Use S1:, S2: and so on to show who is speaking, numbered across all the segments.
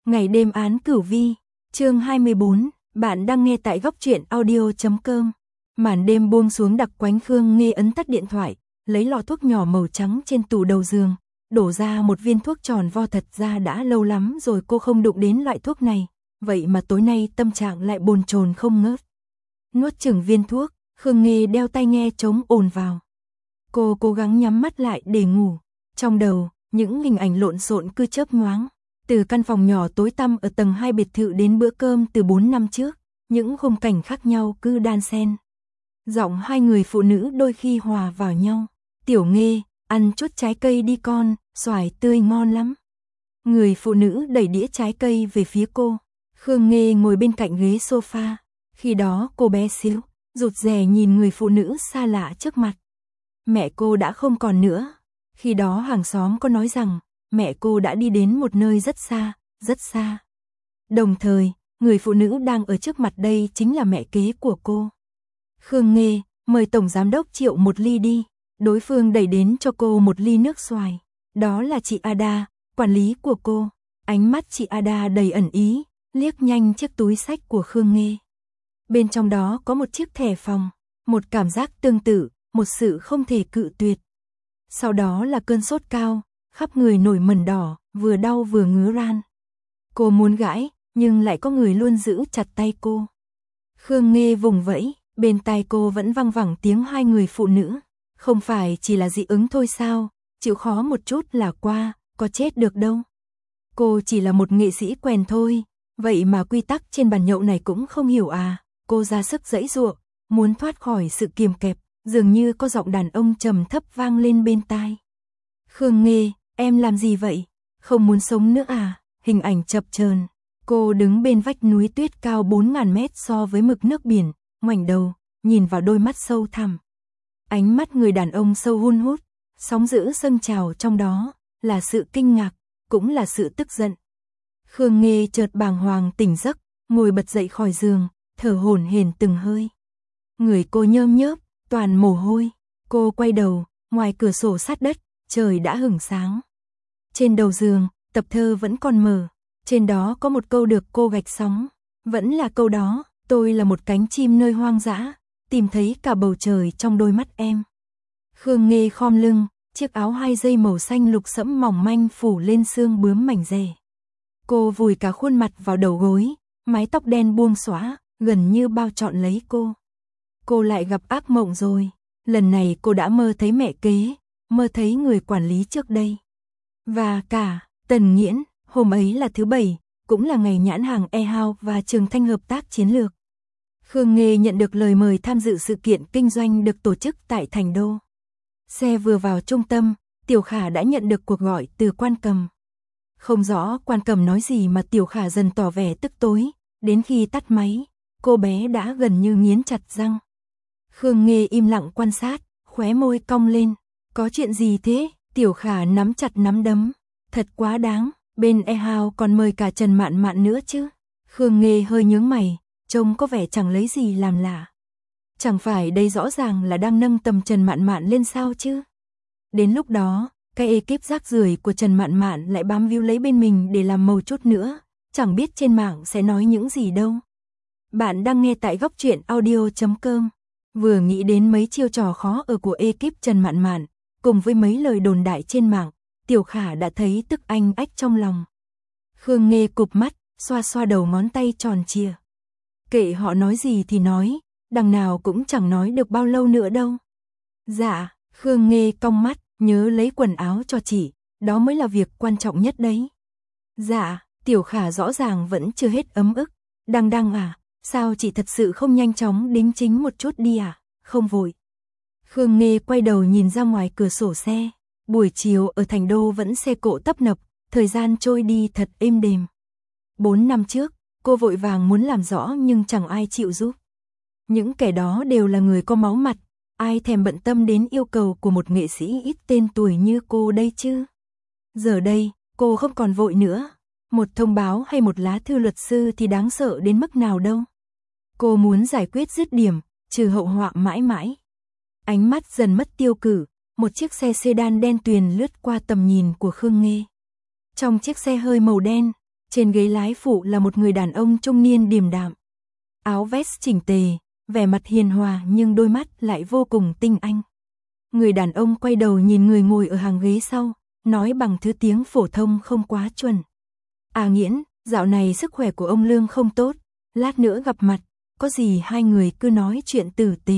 S1: Ngày đêm án cửu vi, chương 24, bạn đang nghe tại góc truyện audio.com. Màn đêm buông xuống đặc quánh, Khương Nghê ấn tắt điện thoại, lấy lọ thuốc nhỏ màu trắng trên tủ đầu giường, đổ ra một viên thuốc tròn vo. Thật ra đã lâu lắm rồi cô không đụng đến loại thuốc này, vậy mà tối nay tâm trạng lại bồn chồn không ngớt. Nuốt chửng viên thuốc, Khương Nghê đeo tai nghe chống ồn vào. Cô cố gắng nhắm mắt lại để ngủ, trong đầu, những hình ảnh lộn xộn cứ chớp nhoáng. Từ căn phòng nhỏ tối tăm ở tầng 2 biệt thự đến bữa cơm từ 4 năm trước, những khung cảnh khác nhau cứ đan xen. Giọng hai người phụ nữ đôi khi hòa vào nhau. Tiểu Nghê, ăn chút trái cây đi con, xoài tươi ngon lắm. Người phụ nữ đẩy đĩa trái cây về phía cô. Khương Nghê ngồi bên cạnh ghế sofa. Khi đó cô bé xíu, rụt rè nhìn người phụ nữ xa lạ trước mặt. Mẹ cô đã không còn nữa. Khi đó hàng xóm có nói rằng mẹ cô đã đi đến một nơi rất xa, rất xa. Đồng thời, người phụ nữ đang ở trước mặt đây chính là mẹ kế của cô. Khương Nghê, mời Tổng Giám đốc Triệu một ly đi. Đối phương đẩy đến cho cô một ly nước xoài. Đó là chị Ada, quản lý của cô. Ánh mắt chị Ada đầy ẩn ý, liếc nhanh chiếc túi xách của Khương Nghê. Bên trong đó có một chiếc thẻ phòng, một cảm giác tương tự, một sự không thể cự tuyệt. Sau đó là cơn sốt cao, khắp người nổi mẩn đỏ, vừa đau vừa ngứa ran. Cô muốn gãi, nhưng lại có người luôn giữ chặt tay cô. Khương Nghê vùng vẫy, bên tai cô vẫn văng vẳng tiếng hai người phụ nữ. Không phải chỉ là dị ứng thôi sao, chịu khó một chút là qua, có chết được đâu. Cô chỉ là một nghệ sĩ quèn thôi, vậy mà quy tắc trên bàn nhậu này cũng không hiểu à. Cô ra sức giãy giụa, muốn thoát khỏi sự kiềm kẹp, dường như có giọng đàn ông trầm thấp vang lên bên tai. Khương Nghê, em làm gì vậy? Không muốn sống nữa à? Hình ảnh chập chờn. Cô đứng bên vách núi tuyết cao 4.000 mét so với mực nước biển, ngoảnh đầu, nhìn vào đôi mắt sâu thẳm. Ánh mắt người đàn ông sâu hun hút, sóng dữ dâng trào trong đó, là sự kinh ngạc, cũng là sự tức giận. Khương Nghê chợt bàng hoàng tỉnh giấc, ngồi bật dậy khỏi giường, thở hổn hển từng hơi. Người cô nhơm nhớp, toàn mồ hôi. Cô quay đầu, ngoài cửa sổ sát đất, trời đã hửng sáng. Trên đầu giường, tập thơ vẫn còn mở. Trên đó có một câu được cô gạch sóng. Vẫn là câu đó, tôi là một cánh chim nơi hoang dã, tìm thấy cả bầu trời trong đôi mắt em. Khương Nghê khom lưng, chiếc áo 2 dây màu xanh lục sẫm mỏng manh phủ lên xương bướm mảnh dẻ. Cô vùi cả khuôn mặt vào đầu gối, mái tóc đen buông xõa, gần như bao trọn lấy cô. Cô lại gặp ác mộng rồi. Lần này cô đã mơ thấy mẹ kế, mơ thấy người quản lý trước đây. Và cả, Tần Nghiễn, hôm ấy là thứ Bảy, cũng là ngày nhãn hàng E-House và Trường Thanh hợp tác chiến lược. Khương Nghê nhận được lời mời tham dự sự kiện kinh doanh được tổ chức tại Thành Đô. Xe vừa vào trung tâm, Tiểu Khả đã nhận được cuộc gọi từ Quan Cầm. Không rõ Quan Cầm nói gì mà Tiểu Khả dần tỏ vẻ tức tối, đến khi tắt máy, cô bé đã gần như nghiến chặt răng. Khương Nghê im lặng quan sát, khóe môi cong lên. Có chuyện gì thế? Tiểu Khả nắm chặt nắm đấm. Thật quá đáng, bên E-House còn mời cả Trần Mạn Mạn nữa chứ. Khương Nghê hơi nhướng mày, trông có vẻ chẳng lấy gì làm lạ. Chẳng phải đây rõ ràng là đang nâng tầm Trần Mạn Mạn lên sao chứ? Đến lúc đó, cái ekip rác rưởi của Trần Mạn Mạn lại bám víu lấy bên mình để làm màu chút nữa, chẳng biết trên mạng sẽ nói những gì đâu. Bạn đang nghe tại góc truyện audio.com. Vừa nghĩ đến mấy chiêu trò khó ở của ekip Trần Mạn Mạn, cùng với mấy lời đồn đại trên mạng, Tiểu Khả đã thấy tức anh ách trong lòng. Khương Nghê cụp mắt, xoa xoa đầu ngón tay tròn trịa. Kệ họ nói gì thì nói, đằng nào cũng chẳng nói được bao lâu nữa đâu. Dạ, Khương Nghê cong mắt, nhớ lấy quần áo cho chị, đó mới là việc quan trọng nhất đấy. Dạ, Tiểu Khả rõ ràng vẫn chưa hết ấm ức. Đăng à, sao chị thật sự không nhanh chóng đính chính một chút đi à? Không vội. Khương Nghê quay đầu nhìn ra ngoài cửa sổ xe. Buổi chiều ở Thành Đô vẫn xe cộ tấp nập, thời gian trôi đi thật êm đềm. 4 năm trước, cô vội vàng muốn làm rõ nhưng chẳng ai chịu giúp. Những kẻ đó đều là người có máu mặt, ai thèm bận tâm đến yêu cầu của một nghệ sĩ ít tên tuổi như cô đây chứ. Giờ đây, cô không còn vội nữa. Một thông báo hay một lá thư luật sư thì đáng sợ đến mức nào đâu. Cô muốn giải quyết dứt điểm, trừ hậu họa mãi mãi. Ánh mắt dần mất tiêu cự, một chiếc xe sedan đen tuyền lướt qua tầm nhìn của Khương Nghê. Trong chiếc xe hơi màu đen, Trên ghế lái phụ là một người đàn ông trung niên điềm đạm. Áo vest chỉnh tề, vẻ mặt hiền hòa nhưng đôi mắt lại vô cùng tinh anh. Người đàn ông quay đầu nhìn người ngồi ở hàng ghế sau, nói bằng thứ tiếng phổ thông không quá chuẩn. Nghiễn, dạo này sức khỏe của ông Lương không tốt, lát nữa gặp mặt, có gì hai người cứ nói chuyện tử tế.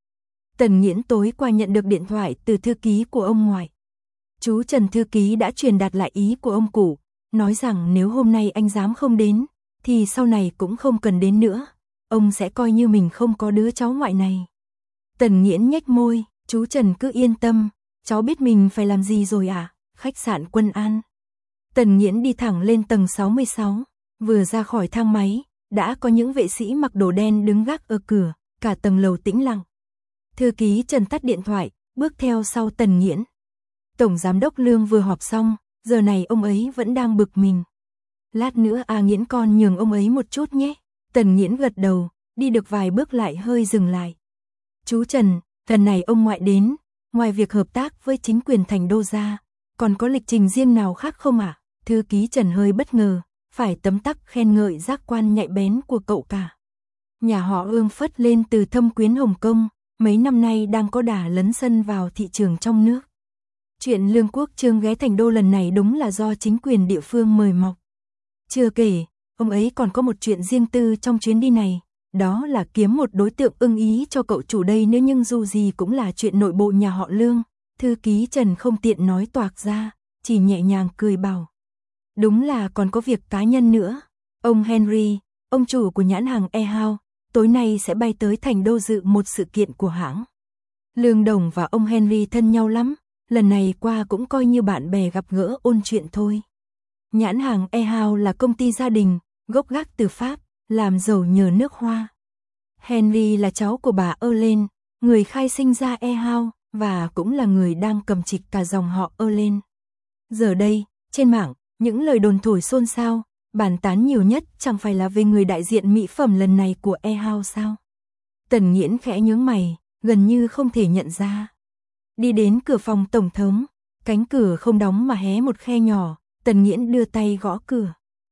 S1: Tần Nghiễn tối qua nhận được điện thoại từ thư ký của ông ngoại. Chú Trần thư ký đã truyền đạt lại ý của ông cụ, nói rằng nếu hôm nay anh dám không đến, thì sau này cũng không cần đến nữa, ông sẽ coi như mình không có đứa cháu ngoại này. Tần Nghiễn nhếch môi, chú Trần cứ yên tâm, cháu biết mình phải làm gì rồi ạ, khách sạn Quân An. Tần Nghiễn đi thẳng lên tầng 66, vừa ra khỏi thang máy, đã có những vệ sĩ mặc đồ đen đứng gác ở cửa, cả tầng lầu tĩnh lặng. Thư ký Trần tắt điện thoại, bước theo sau Tần Nghiễn. Tổng giám đốc Lương vừa họp xong, giờ này ông ấy vẫn đang bực mình. Lát nữa Nghiễn con nhường ông ấy một chút nhé. Tần Nghiễn gật đầu, đi được vài bước lại hơi dừng lại. Chú Trần, lần này ông ngoại đến, ngoài việc hợp tác với chính quyền thành đô ra, còn có lịch trình riêng nào khác không ạ? Thư ký Trần hơi bất ngờ, phải tấm tắc khen ngợi giác quan nhạy bén của cậu cả. Nhà họ Ương phất lên từ thâm quyến Hồng Kông, mấy năm nay đang có đà lấn sân vào thị trường trong nước. Chuyện Lương Quốc Trương ghé thành đô lần này đúng là do chính quyền địa phương mời mọc. Chưa kể, ông ấy còn có một chuyện riêng tư trong chuyến đi này, đó là kiếm một đối tượng ưng ý cho cậu chủ đây nữa, nhưng dù gì cũng là chuyện nội bộ nhà họ Lương. Thư ký Trần không tiện nói toạc ra, chỉ nhẹ nhàng cười bảo. Đúng là còn có việc cá nhân nữa. Ông Henry, ông chủ của nhãn hàng E-House, tối nay sẽ bay tới thành đô dự một sự kiện của hãng. Lương Đồng và ông Henry thân nhau lắm, lần này qua cũng coi như bạn bè gặp gỡ ôn chuyện thôi. Nhãn hàng E-House là công ty gia đình, gốc gác từ Pháp, làm giàu nhờ nước Hoa. Henry là cháu của bà Erlen, người khai sinh ra E-House, và cũng là người đang cầm trịch cả dòng họ Erlen. Giờ đây, trên mạng, những lời đồn thổi xôn xao, bàn tán nhiều nhất chẳng phải là về người đại diện mỹ phẩm lần này của E-House sao? Tần Nghiễn khẽ nhướng mày, gần như không thể nhận ra. Đi đến cửa phòng tổng thống, cánh cửa không đóng mà hé một khe nhỏ, Tần Nghiễn đưa tay gõ cửa.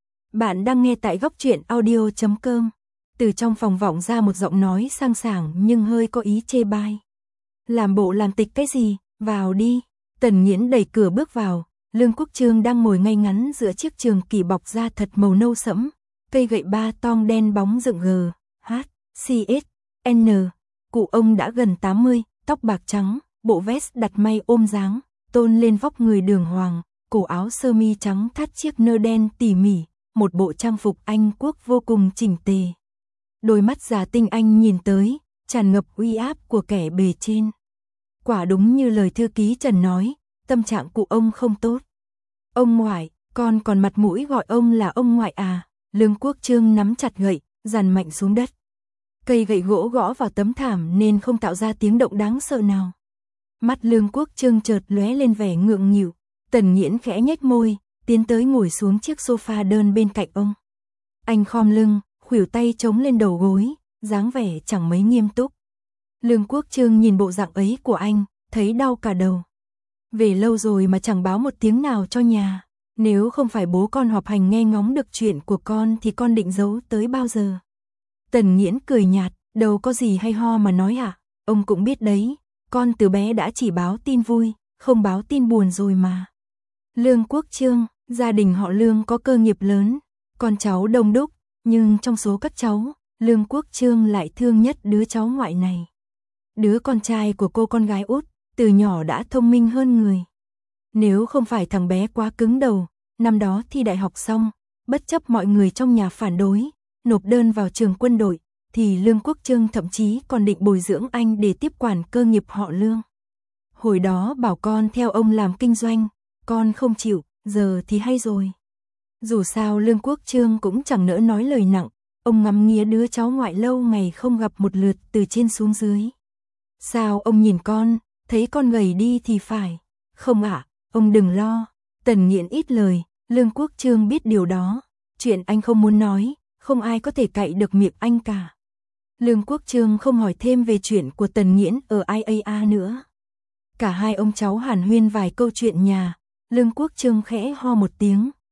S1: Bạn đang nghe tại góc truyện audio.com. Từ trong phòng vọng ra một giọng nói sang sảng nhưng hơi có ý chê bai. Làm bộ làm tịch cái gì, vào đi. Tần Nghiễn đẩy cửa bước vào, Lương Quốc Trương đang ngồi ngay ngắn giữa chiếc trường kỷ bọc da thật màu nâu sẫm, cây gậy ba tong đen bóng dựng GHCSN. Cụ ông đã gần 80, tóc bạc trắng, bộ vest đặt may ôm dáng, tôn lên vóc người đường hoàng, cổ áo sơ mi trắng thắt chiếc nơ đen tỉ mỉ, một bộ trang phục Anh quốc vô cùng chỉnh tề. Đôi mắt già tinh anh nhìn tới, tràn ngập uy áp của kẻ bề trên. Quả đúng như lời thư ký Trần nói, tâm trạng cụ ông không tốt. Ông ngoại, con còn mặt mũi gọi ông là ông ngoại à? Lương Quốc Trương nắm chặt gậy, dằn mạnh xuống đất. Cây gậy gỗ gõ vào tấm thảm nên không tạo ra tiếng động đáng sợ nào. Mắt Lương Quốc Trương chợt lóe lên vẻ ngượng nghịu. Tần Nghiễn khẽ nhếch môi, tiến tới ngồi xuống chiếc sofa đơn bên cạnh ông. Anh khom lưng, khuỷu tay chống lên đầu gối, dáng vẻ chẳng mấy nghiêm túc. Lương Quốc Trương nhìn bộ dạng ấy của anh, thấy đau cả đầu. Về lâu rồi mà chẳng báo một tiếng nào cho nhà. Nếu không phải bố con họp hành nghe ngóng được chuyện của con thì con định giấu tới bao giờ? Tần Nghiễn cười nhạt, đâu có gì hay ho mà nói ạ. Ông cũng biết đấy, con từ bé đã chỉ báo tin vui, không báo tin buồn rồi mà. Lương Quốc Trương, gia đình họ Lương có cơ nghiệp lớn, con cháu đông đúc, nhưng trong số các cháu, Lương Quốc Trương lại thương nhất đứa cháu ngoại này. Đứa con trai của cô con gái út, từ nhỏ đã thông minh hơn người. Nếu không phải thằng bé quá cứng đầu, năm đó thi đại học xong, bất chấp mọi người trong nhà phản đối, nộp đơn vào trường quân đội, thì Lương Quốc Trương thậm chí còn định bồi dưỡng anh để tiếp quản cơ nghiệp họ Lương. Hồi đó bảo con theo ông làm kinh doanh, con không chịu, giờ thì hay rồi. Dù sao Lương Quốc Trương cũng chẳng nỡ nói lời nặng, ông ngắm nghía đứa cháu ngoại lâu ngày không gặp một lượt từ trên xuống dưới. Sao ông nhìn con, thấy con gầy đi thì phải. Không ạ, ông đừng lo. Tần Nghiễn ít lời, Lương Quốc Trương biết điều đó. Chuyện anh không muốn nói, không ai có thể cậy được miệng anh cả. Lương Quốc Trương không hỏi thêm về chuyện của Tần Nghiễn ở IAA nữa. Cả hai ông cháu hàn huyên vài câu chuyện nhà, Lương Quốc Trương khẽ ho một tiếng,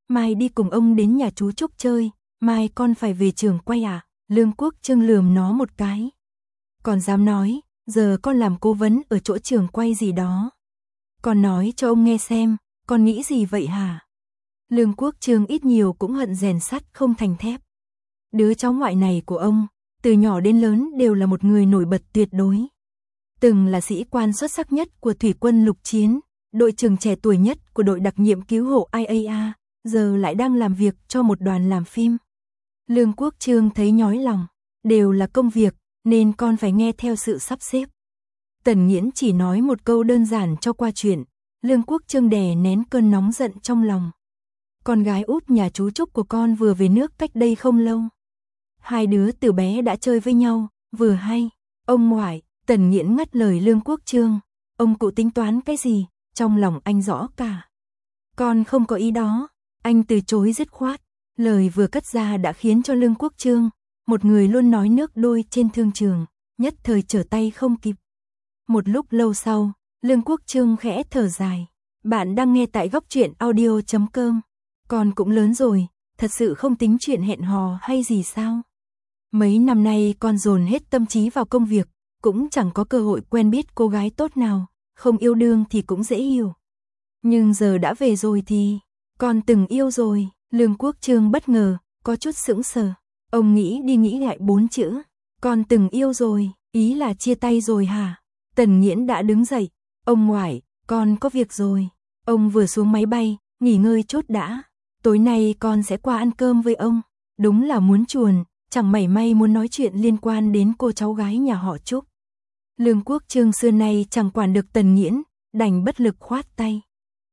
S1: mai đi cùng ông đến nhà chú Trúc chơi, mai con phải về trường quay à? Lương Quốc Trương lườm nó một cái. Còn dám nói, giờ con làm cố vấn ở chỗ trường quay gì đó. Con nói cho ông nghe xem, con nghĩ gì vậy hả? Lương Quốc Trương ít nhiều cũng hận rèn sắt không thành thép. Đứa cháu ngoại này của ông, từ nhỏ đến lớn đều là một người nổi bật tuyệt đối. Từng là sĩ quan xuất sắc nhất của thủy quân lục chiến, đội trưởng trẻ tuổi nhất của đội đặc nhiệm cứu hộ IAA, giờ lại đang làm việc cho một đoàn làm phim. Lương Quốc Trương thấy nhói lòng, đều là công việc, nên con phải nghe theo sự sắp xếp. Tần Nghiễn chỉ nói một câu đơn giản cho qua chuyện, Lương Quốc Trương đè nén cơn nóng giận trong lòng. Con gái út nhà chú Trúc của con vừa về nước cách đây không lâu. Hai đứa từ bé đã chơi với nhau, vừa hay. Ông ngoại, Tần Nghiễn ngắt lời Lương Quốc Trương, ông cụ tính toán cái gì, trong lòng anh rõ cả. Con không có ý đó, anh từ chối dứt khoát, lời vừa cất ra đã khiến cho Lương Quốc Trương, một người luôn nói nước đôi trên thương trường, nhất thời trở tay không kịp. Một lúc lâu sau, Lương Quốc Trương khẽ thở dài, bạn đang nghe tại góc truyện audio.com. Con cũng lớn rồi, thật sự không tính chuyện hẹn hò hay gì sao? Mấy năm nay con dồn hết tâm trí vào công việc, cũng chẳng có cơ hội quen biết cô gái tốt nào, không yêu đương thì cũng dễ hiểu. Nhưng giờ đã về rồi thì, con từng yêu rồi. Lương Quốc Trương bất ngờ, có chút sững sờ. Ông nghĩ đi nghĩ lại 4 chữ, con từng yêu rồi, ý là chia tay rồi hả? Tần Nghiễn đã đứng dậy, ông ngoại, con có việc rồi. Ông vừa xuống máy bay, nghỉ ngơi chốt đã. Tối nay con sẽ qua ăn cơm với ông. Đúng là muốn chuồn, chẳng mảy may muốn nói chuyện liên quan đến cô cháu gái nhà họ Trúc. Lương Quốc Trương xưa nay chẳng quản được Tần Nghiễn, đành bất lực khoát tay.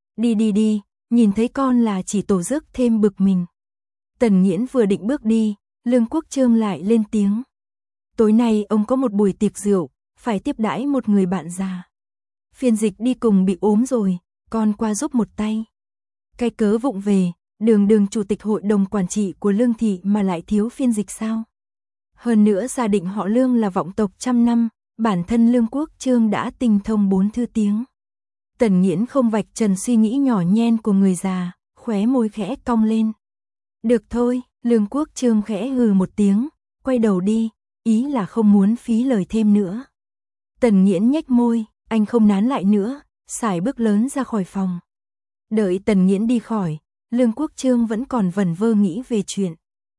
S1: Đi, nhìn thấy con là chỉ tổ rước thêm bực mình. Tần Nghiễn vừa định bước đi, Lương Quốc Trương lại lên tiếng. Tối nay ông có một buổi tiệc rượu, phải tiếp đãi một người bạn già. Phiên dịch đi cùng bị ốm rồi, con qua giúp một tay. Cái cớ vụng về, đường chủ tịch hội đồng quản trị của Lương thị mà lại thiếu phiên dịch sao? Hơn nữa gia đình họ Lương là vọng tộc trăm năm, bản thân Lương Quốc Trương đã tinh thông 4 thứ tiếng. Tần Nghiễn không vạch trần suy nghĩ nhỏ nhen của người già, khóe môi khẽ cong lên. Được thôi, Lương Quốc Trương khẽ hừ một tiếng, quay đầu đi, ý là không muốn phí lời thêm nữa. Tần Nghiễn nhếch môi, anh không nán lại nữa, sải bước lớn ra khỏi phòng. Đợi Tần Nghiễn đi khỏi, Lương Quốc Trương vẫn còn vẩn vơ nghĩ về chuyện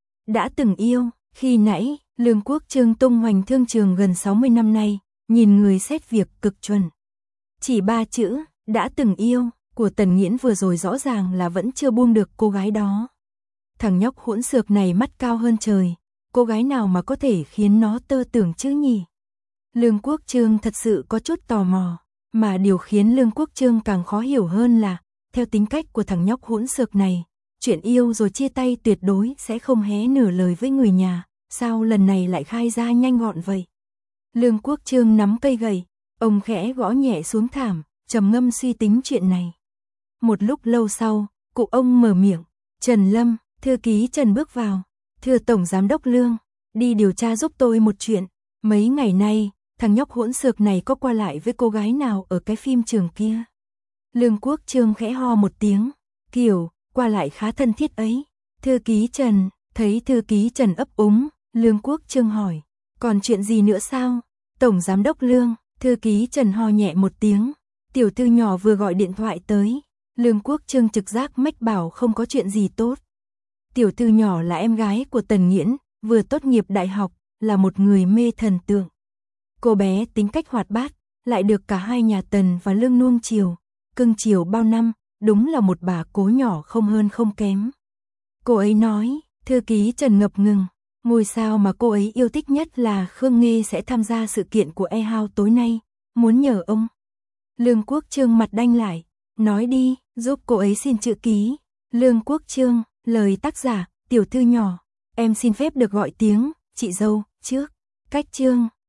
S1: đã từng yêu. Khi nãy, Lương Quốc Trương tung hoành thương trường gần 60 năm nay, nhìn người xét việc cực chuẩn. Chỉ 3 chữ, đã từng yêu, của Tần Nghiễn vừa rồi rõ ràng là vẫn chưa buông được cô gái đó. Thằng nhóc hỗn xược này mắt cao hơn trời, cô gái nào mà có thể khiến nó tơ tưởng chứ nhỉ? Lương Quốc Trương thật sự có chút tò mò, mà điều khiến Lương Quốc Trương càng khó hiểu hơn là, theo tính cách của thằng nhóc hỗn xược này, chuyện yêu rồi chia tay tuyệt đối sẽ không hé nửa lời với người nhà, sao lần này lại khai ra nhanh gọn vậy? Lương Quốc Trương nắm cây gậy, ông khẽ gõ nhẹ xuống thảm, trầm ngâm suy tính chuyện này. Một lúc lâu sau, cụ ông mở miệng, Trần Lâm, thư ký Trần bước vào, thưa Tổng Giám đốc Lương, đi điều tra giúp tôi một chuyện, mấy ngày nay, thằng nhóc hỗn xược này có qua lại với cô gái nào ở cái phim trường kia? Lương Quốc Trương khẽ ho một tiếng, kiểu, qua lại khá thân thiết ấy. Thư ký Trần, thấy thư ký Trần ấp úng, Lương Quốc Trương hỏi, còn chuyện gì nữa sao? Tổng Giám đốc Lương, thư ký Trần ho nhẹ một tiếng, tiểu thư nhỏ vừa gọi điện thoại tới. Lương Quốc Trương trực giác mách bảo không có chuyện gì tốt. Tiểu thư nhỏ là em gái của Tần Nghiễn, vừa tốt nghiệp đại học, là một người mê thần tượng. Cô bé tính cách hoạt bát, lại được cả hai nhà Tần và Lương nuông chiều, cưng chiều bao năm, đúng là một bà cố nhỏ không hơn không kém. Cô ấy nói, thư ký Trần ngập ngừng, ngôi sao mà cô ấy yêu thích nhất là Khương Nghê sẽ tham gia sự kiện của E-House tối nay, muốn nhờ ông. Lương Quốc Trương mặt đanh lại, nói đi, giúp cô ấy xin chữ ký. Lương Quốc Trương, lời tác giả, tiểu thư nhỏ, em xin phép được gọi tiếng, chị dâu, trước, cách Trương.